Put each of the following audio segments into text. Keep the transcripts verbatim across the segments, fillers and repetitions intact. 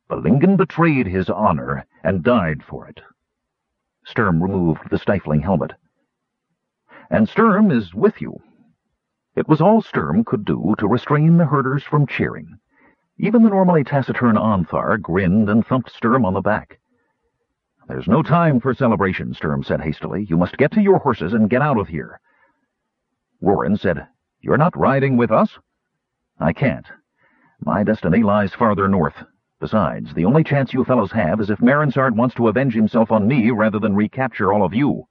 Bellingen betrayed his honor and died for it. Sturm removed the stifling helmet. And Sturm is with you. It was all Sturm could do to restrain the herders from cheering. Even the normally taciturn Ontharr grinned and thumped Sturm on the back. "There's no time for celebration," Sturm said hastily. "You must get to your horses and get out of here." Rorin said, "You're not riding with us?" "I can't. My destiny lies farther north. Besides, the only chance you fellows have is if Merinsard wants to avenge himself on me rather than recapture all of you."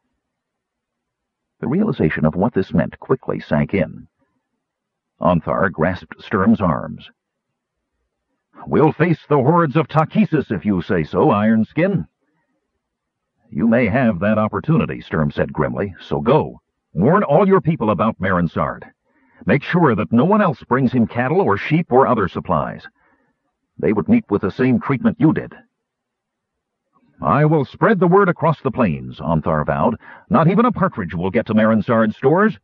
The realization of what this meant quickly sank in. Ontharr grasped Sturm's arms. "We'll face the hordes of Takhisis if you say so, Ironskin." "You may have that opportunity," Sturm said grimly, "so go. Warn all your people about Merinsard. Make sure that no one else brings him cattle or sheep or other supplies. They would meet with the same treatment you did." "I will spread the word across the plains," Ontharr vowed. "Not even a partridge will get to Merinsard's stores."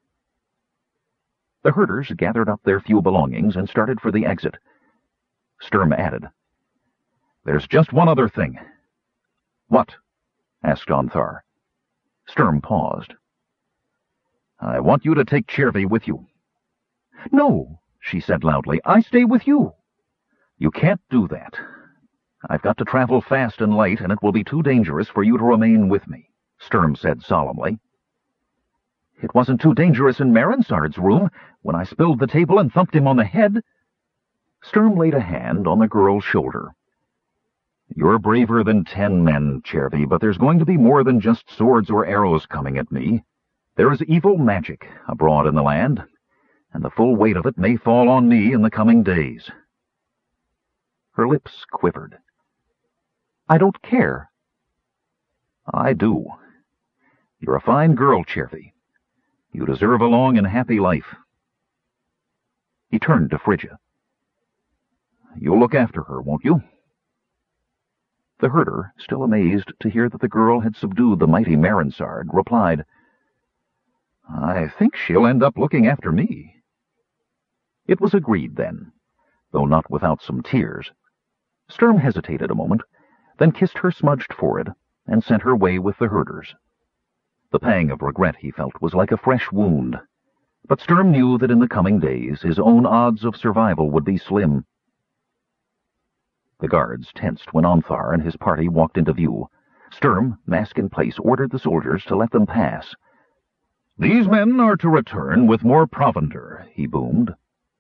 The herders gathered up their few belongings and started for the exit. Sturm added, "There's just one other thing." "What?" asked Ontharr. Sturm paused. "I want you to take Chervi with you." "No," she said loudly. "I stay with you." "You can't do that. I've got to travel fast and light, and it will be too dangerous for you to remain with me," Sturm said solemnly. "It wasn't too dangerous in Merinsard's room when I spilled the table and thumped him on the head." Sturm laid a hand on the girl's shoulder. "You're braver than ten men, Chervi, but there's going to be more than just swords or arrows coming at me. There is evil magic abroad in the land, and the full weight of it may fall on me in the coming days." Her lips quivered. "I don't care." "I do. You're a fine girl, Chervi. You deserve a long and happy life." He turned to Frigga. "You'll look after her, won't you?" The herder, still amazed to hear that the girl had subdued the mighty Merinsard, replied, "I think she'll end up looking after me." It was agreed then, though not without some tears. Sturm hesitated a moment, then kissed her smudged forehead and sent her way with the herders. The pang of regret, he felt, was like a fresh wound, but Sturm knew that in the coming days his own odds of survival would be slim. The guards tensed when Ontharr and his party walked into view. Sturm, mask in place, ordered the soldiers to let them pass. "These men are to return with more provender," he boomed.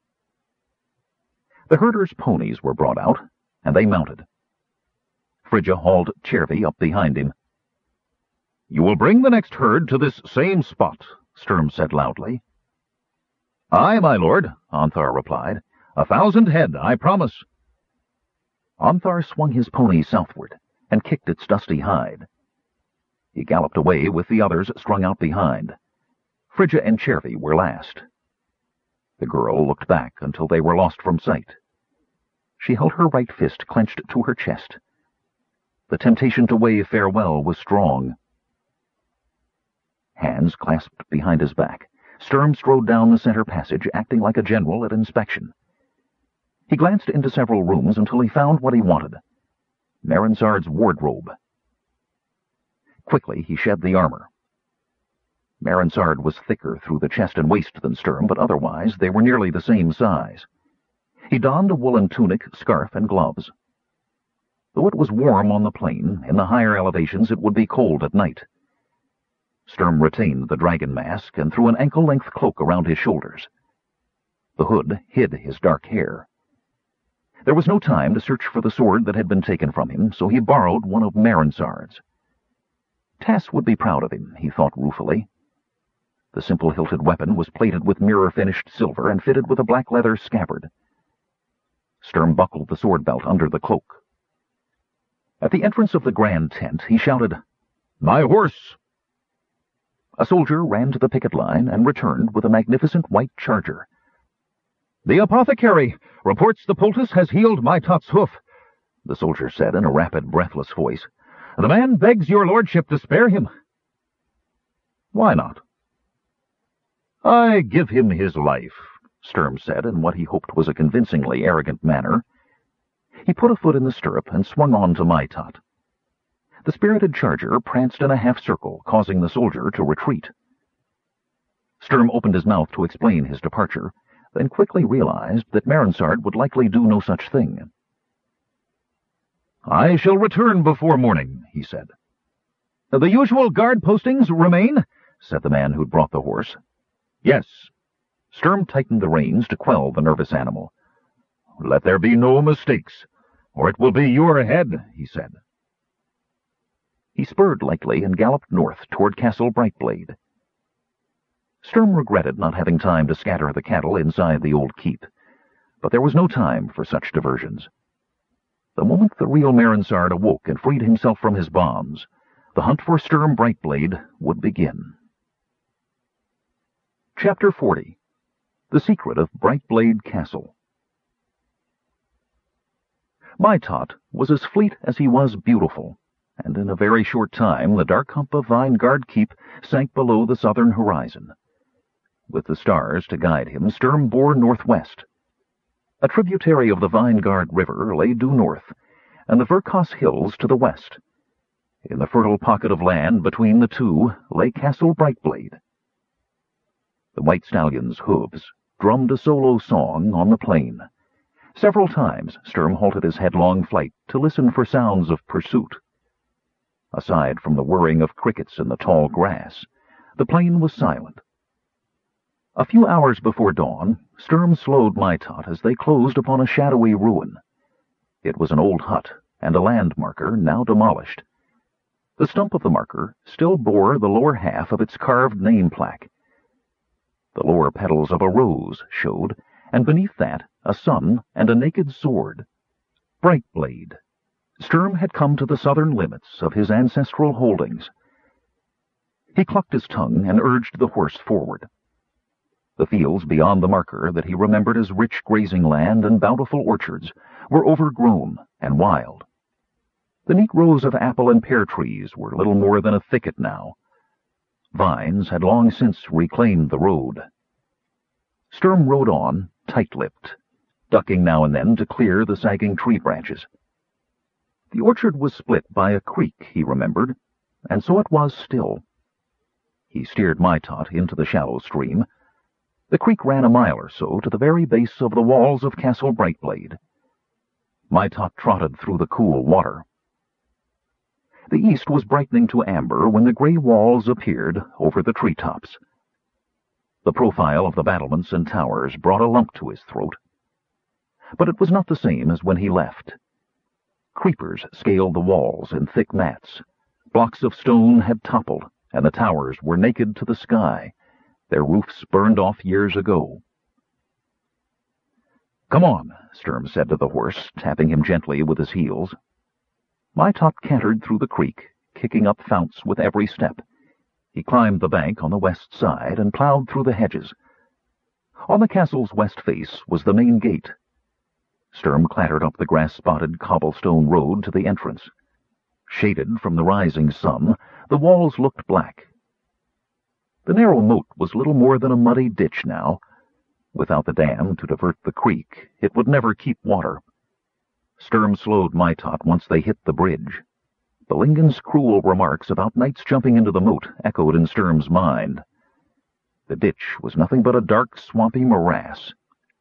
The herders' ponies were brought out, and they mounted. Frigga hauled Chervi up behind him. "You will bring the next herd to this same spot," Sturm said loudly. "Aye, my lord," Ontharr replied. "A thousand head, I promise." Ontharr swung his pony southward and kicked its dusty hide. He galloped away with the others strung out behind. Frigga and Chervi were last. The girl looked back until they were lost from sight. She held her right fist clenched to her chest. The temptation to wave farewell was strong. Hands clasped behind his back, Sturm strode down the center passage, acting like a general at inspection. He glanced into several rooms until he found what he wanted: Merinsard's wardrobe. Quickly he shed the armor. Merinsard was thicker through the chest and waist than Sturm, but otherwise they were nearly the same size. He donned a woolen tunic, scarf, and gloves. Though it was warm on the plain, in the higher elevations it would be cold at night. Sturm retained the dragon mask and threw an ankle-length cloak around his shoulders. The hood hid his dark hair. There was no time to search for the sword that had been taken from him, so he borrowed one of Merinsard's. Tass would be proud of him, he thought ruefully. The simple hilted weapon was plated with mirror-finished silver and fitted with a black leather scabbard. Sturm buckled the sword belt under the cloak. At the entrance of the grand tent, he shouted, "My horse!" A soldier ran to the picket line and returned with a magnificent white charger. "The apothecary reports the poultice has healed my tot's hoof," the soldier said in a rapid, breathless voice. "The man begs your lordship to spare him." "Why not?" "I give him his life," Sturm said in what he hoped was a convincingly arrogant manner. He put a foot in the stirrup and swung on to My Tot. The spirited charger pranced in a half-circle, causing the soldier to retreat. Sturm opened his mouth to explain his departure, then quickly realized that Merinsard would likely do no such thing. "I shall return before morning," he said. "The usual guard postings remain?" said the man who'd brought the horse. "Yes." Sturm tightened the reins to quell the nervous animal. "Let there be no mistakes, or it will be your head," he said. He spurred lightly and galloped north toward Castle Brightblade. Sturm regretted not having time to scatter the cattle inside the old keep, but there was no time for such diversions. The moment the real Merinsard awoke and freed himself from his bonds, the hunt for Sturm Brightblade would begin. Chapter forty. The Secret of Brightblade Castle. My Tot was as fleet as he was beautiful, and in a very short time the dark hump of Vinegard Keep sank below the southern horizon. With the stars to guide him, Sturm bore northwest. A tributary of the Vinegard River lay due north, and the Verkos Hills to the west. In the fertile pocket of land between the two lay Castle Brightblade. The white stallion's hooves drummed a solo song on the plain. Several times Sturm halted his headlong flight to listen for sounds of pursuit. Aside from the whirring of crickets in the tall grass, the plain was silent. A few hours before dawn, Sturm slowed My Tot as they closed upon a shadowy ruin. It was an old hut and a land marker now demolished. The stump of the marker still bore the lower half of its carved name plaque. The lower petals of a rose showed, and beneath that a sun and a naked sword. Brightblade. Sturm had come to the southern limits of his ancestral holdings. He clucked his tongue and urged the horse forward. The fields beyond the marker that he remembered as rich grazing land and bountiful orchards were overgrown and wild. The neat rows of apple and pear trees were little more than a thicket now. Vines had long since reclaimed the road. Sturm rode on, tight-lipped, ducking now and then to clear the sagging tree branches. The orchard was split by a creek, he remembered, and so it was still. He steered My Tot into the shallow stream. The creek ran a mile or so to the very base of the walls of Castle Brightblade. My Tot trotted through the cool water. The east was brightening to amber when the gray walls appeared over the treetops. The profile of the battlements and towers brought a lump to his throat. But it was not the same as when he left. Creepers scaled the walls in thick mats. Blocks of stone had toppled, and the towers were naked to the sky, their roofs burned off years ago. "Come on," Sturm said to the horse, tapping him gently with his heels. My Tot cantered through the creek, kicking up founts with every step. He climbed the bank on the west side and plowed through the hedges. On the castle's west face was the main gate. Sturm clattered up the grass-spotted cobblestone road to the entrance. Shaded from the rising sun, the walls looked black. The narrow moat was little more than a muddy ditch now. Without the dam to divert the creek, it would never keep water. Sturm slowed My Tot once they hit the bridge. Belingen's cruel remarks about knights jumping into the moat echoed in Sturm's mind. The ditch was nothing but a dark, swampy morass.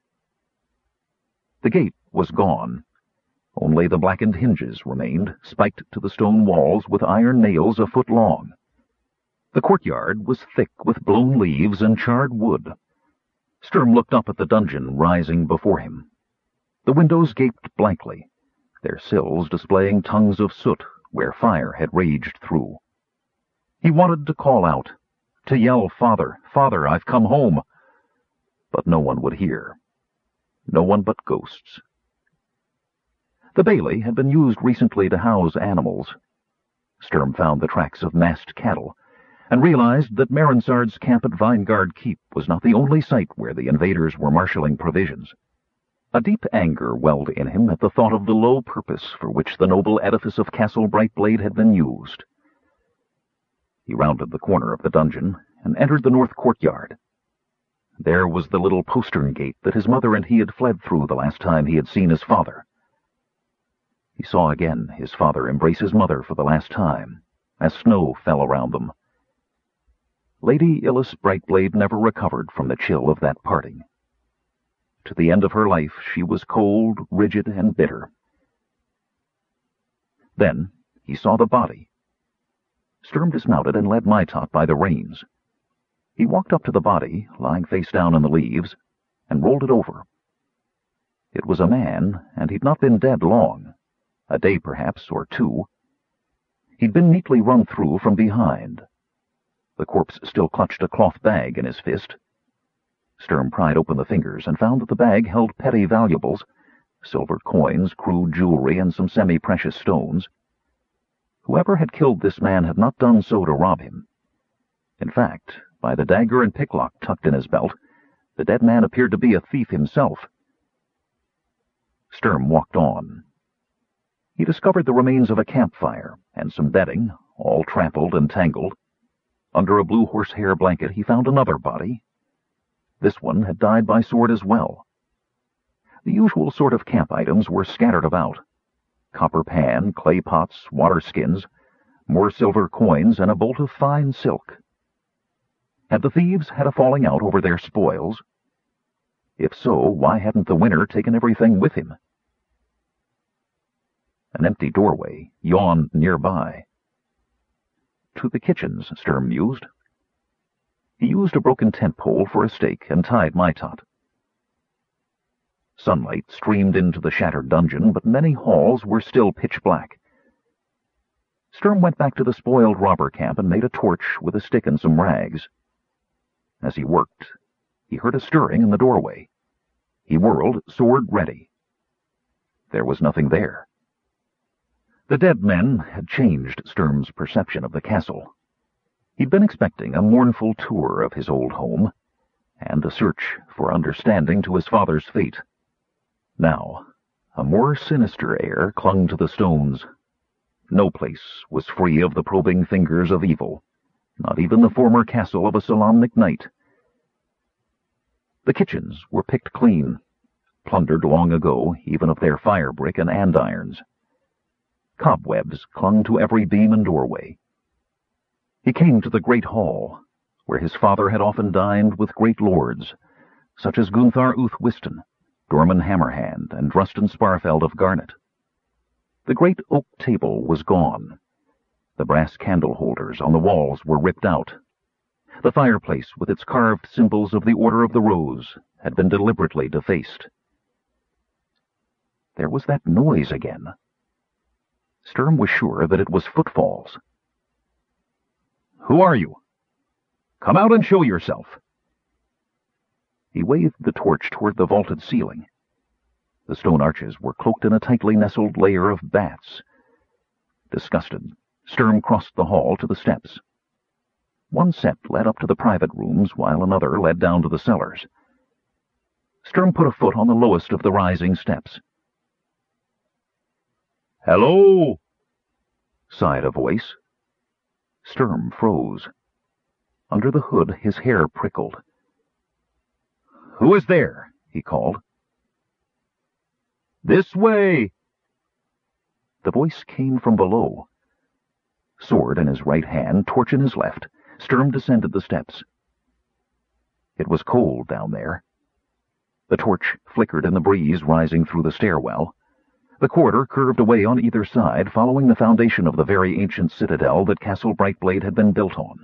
The gate was gone. Only the blackened hinges remained, spiked to the stone walls with iron nails a foot long. The courtyard was thick with blown leaves and charred wood. Sturm looked up at the dungeon rising before him. The windows gaped blankly, their sills displaying tongues of soot where fire had raged through. He wanted to call out, to yell, "Father, Father, I've come home!" But no one would hear. No one but ghosts. The bailey had been used recently to house animals. Sturm found the tracks of massed cattle, and realized that Merinsard's camp at Vinegard Keep was not the only site where the invaders were marshaling provisions. A deep anger welled in him at the thought of the low purpose for which the noble edifice of Castle Brightblade had been used. He rounded the corner of the dungeon and entered the north courtyard. There was the little postern gate that his mother and he had fled through the last time he had seen his father. He saw again his father embrace his mother for the last time, as snow fell around them. Lady Illis Brightblade never recovered from the chill of that parting. To the end of her life she was cold, rigid, and bitter. Then he saw the body. Sturm dismounted and led Maitot by the reins. He walked up to the body, lying face down in the leaves, and rolled it over. It was a man, and he'd not been dead long, a day perhaps, or two. He'd been neatly run through from behind. The corpse still clutched a cloth bag in his fist. Sturm pried open the fingers and found that the bag held petty valuables, silver coins, crude jewelry, and some semi-precious stones. Whoever had killed this man had not done so to rob him. In fact, by the dagger and picklock tucked in his belt, the dead man appeared to be a thief himself. Sturm walked on. He discovered the remains of a campfire and some bedding, all trampled and tangled. Under a blue horsehair blanket he found another body. This one had died by sword as well. The usual sort of camp items were scattered about. Copper pan, clay pots, water skins, more silver coins, and a bolt of fine silk. Had the thieves had a falling out over their spoils? If so, why hadn't the winner taken everything with him? An empty doorway yawned nearby. To the kitchens, Sturm mused. He used a broken tent pole for a stake and tied Maitot. Sunlight streamed into the shattered dungeon, but many halls were still pitch black. Sturm went back to the spoiled robber camp and made a torch with a stick and some rags. As he worked, he heard a stirring in the doorway. He whirled, sword ready. There was nothing there. The dead men had changed Sturm's perception of the castle. He'd been expecting a mournful tour of his old home, and a search for understanding to his father's fate. Now, a more sinister air clung to the stones. No place was free of the probing fingers of evil, not even the former castle of a Solamnic knight. The kitchens were picked clean, plundered long ago even of their fire brick and andirons. Cobwebs clung to every beam and doorway. He came to the great hall, where his father had often dined with great lords, such as Gunthar Uthwiston, Dorman Hammerhand, and Drustin Sparfeld of Garnet. The great oak table was gone. The brass candle holders on the walls were ripped out. The fireplace, with its carved symbols of the Order of the Rose, had been deliberately defaced. There was that noise again. Sturm was sure that it was footfalls. "Who are you? Come out and show yourself." He waved the torch toward the vaulted ceiling. The stone arches were cloaked in a tightly nestled layer of bats. Disgusted, Sturm crossed the hall to the steps. One set led up to the private rooms, while another led down to the cellars. Sturm put a foot on the lowest of the rising steps. "Hello!" sighed a voice. Sturm froze. Under the hood his hair prickled. "Who is there?" he called. "This way!" The voice came from below. Sword in his right hand, torch in his left, Sturm descended the steps. It was cold down there. The torch flickered in the breeze rising through the stairwell. The corridor curved away on either side, following the foundation of the very ancient citadel that Castle Brightblade had been built on.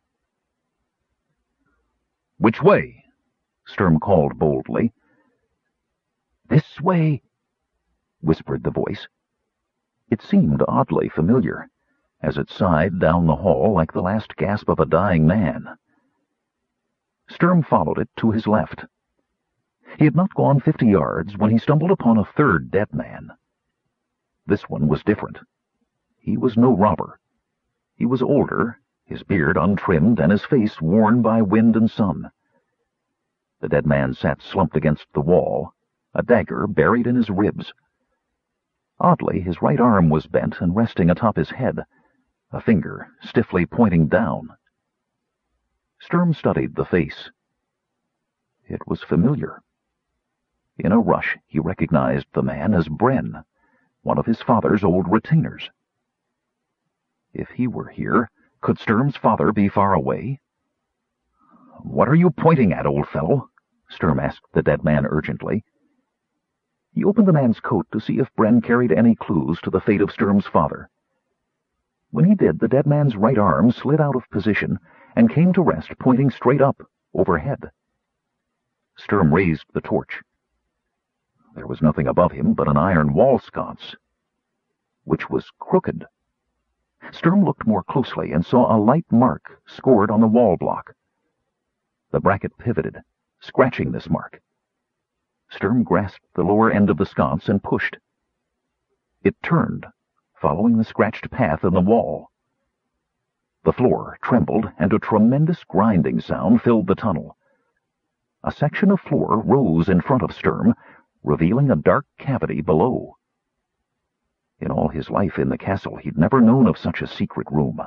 "Which way?" Sturm called boldly. "This way," whispered the voice. It seemed oddly familiar, as it sighed down the hall like the last gasp of a dying man. Sturm followed it to his left. He had not gone fifty yards when he stumbled upon a third dead man. This one was different. He was no robber. He was older, his beard untrimmed and his face worn by wind and sun. The dead man sat slumped against the wall, a dagger buried in his ribs. Oddly, his right arm was bent and resting atop his head, a finger stiffly pointing down. Sturm studied the face. It was familiar. In a rush, he recognized the man as Bren, one of his father's old retainers. If he were here, could Sturm's father be far away? "What are you pointing at, old fellow?" Sturm asked the dead man urgently. He opened the man's coat to see if Bren carried any clues to the fate of Sturm's father. When he did, the dead man's right arm slid out of position and came to rest pointing straight up, overhead. Sturm raised the torch. There was nothing above him but an iron wall sconce, which was crooked. Sturm looked more closely and saw a light mark scored on the wall block. The bracket pivoted, scratching this mark. Sturm grasped the lower end of the sconce and pushed. It turned, following the scratched path in the wall. The floor trembled, and a tremendous grinding sound filled the tunnel. A section of floor rose in front of Sturm, revealing a dark cavity below. In all his life in the castle, he'd never known of such a secret room.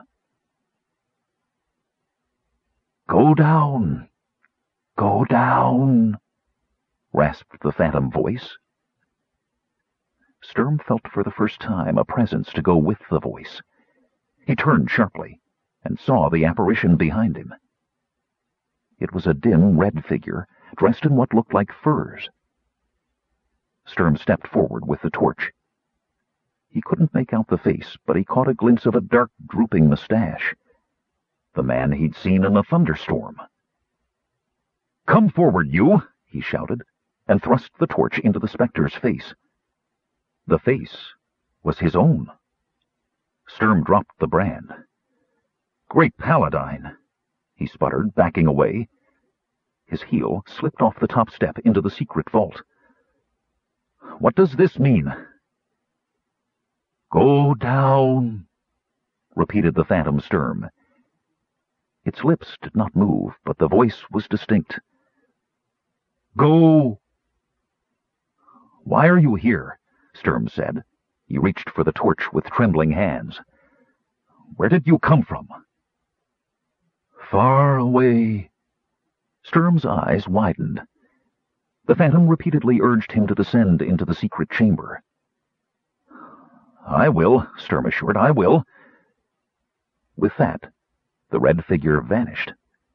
"Go down! Go down!" rasped the phantom voice. Sturm felt for the first time a presence to go with the voice. He turned sharply and saw the apparition behind him. It was a dim red figure, dressed in what looked like furs. Sturm stepped forward with the torch. He couldn't make out the face, but he caught a glimpse of a dark, drooping mustache. The man he'd seen in the thunderstorm. "Come forward, you!" he shouted, and thrust the torch into the specter's face. The face was his own. Sturm dropped the brand. "Great Paladine!" he sputtered, backing away. His heel slipped off the top step into the secret vault. "What does this mean?" "Go down," repeated the phantom Sturm. Its lips did not move, but the voice was distinct. "Go!" "Why are you here?" Sturm said. He reached for the torch with trembling hands. "Where did you come from?" "Far away." Sturm's eyes widened. The phantom repeatedly urged him to descend into the secret chamber. "I will," Sturm assured. "I will." With that, the red figure vanished.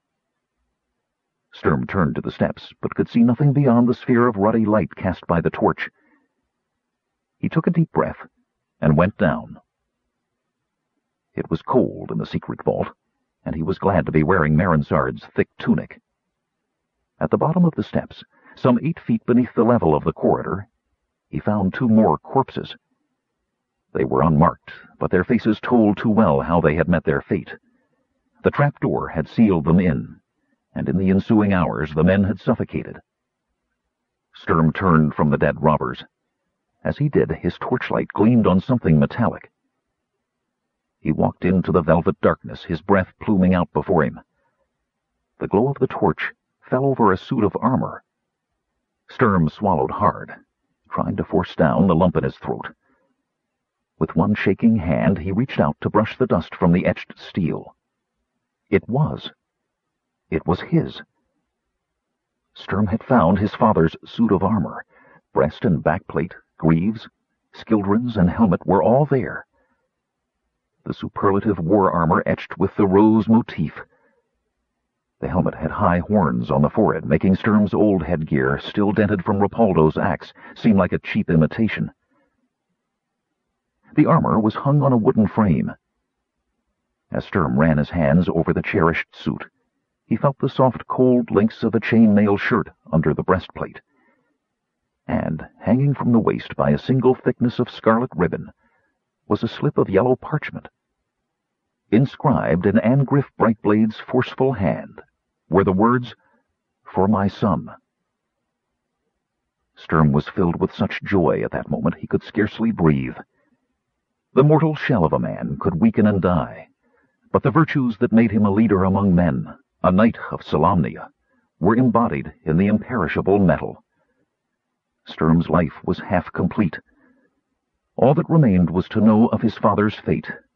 Sturm turned to the steps, but could see nothing beyond the sphere of ruddy light cast by the torch. He took a deep breath and went down. It was cold in the secret vault, and he was glad to be wearing Marinsard's thick tunic. At the bottom of the steps, some eight feet beneath the level of the corridor, he found two more corpses. They were unmarked, but their faces told too well how they had met their fate. The trapdoor had sealed them in, and in the ensuing hours the men had suffocated. Sturm turned from the dead robbers. As he did, his torchlight gleamed on something metallic. He walked into the velvet darkness, his breath pluming out before him. The glow of the torch fell over a suit of armor. Sturm swallowed hard, trying to force down the lump in his throat. With one shaking hand, he reached out to brush the dust from the etched steel. It was. It was his. Sturm had found his father's suit of armor. Breast and backplate, greaves, skildrons, and helmet were all there. The superlative war armor etched with the rose motif. The helmet had high horns on the forehead, making Sturm's old headgear, still dented from Rapaldo's axe, seem like a cheap imitation. The armor was hung on a wooden frame. As Sturm ran his hands over the cherished suit, he felt the soft, cold links of a chain-mail shirt under the breastplate. And, hanging from the waist by a single thickness of scarlet ribbon, was a slip of yellow parchment. Inscribed in Angriff Brightblade's forceful hand were the words, "For my son." Sturm was filled with such joy at that moment he could scarcely breathe. The mortal shell of a man could weaken and die, but the virtues that made him a leader among men, a knight of Solamnia, were embodied in the imperishable metal. Sturm's life was half complete. All that remained was to know of his father's fate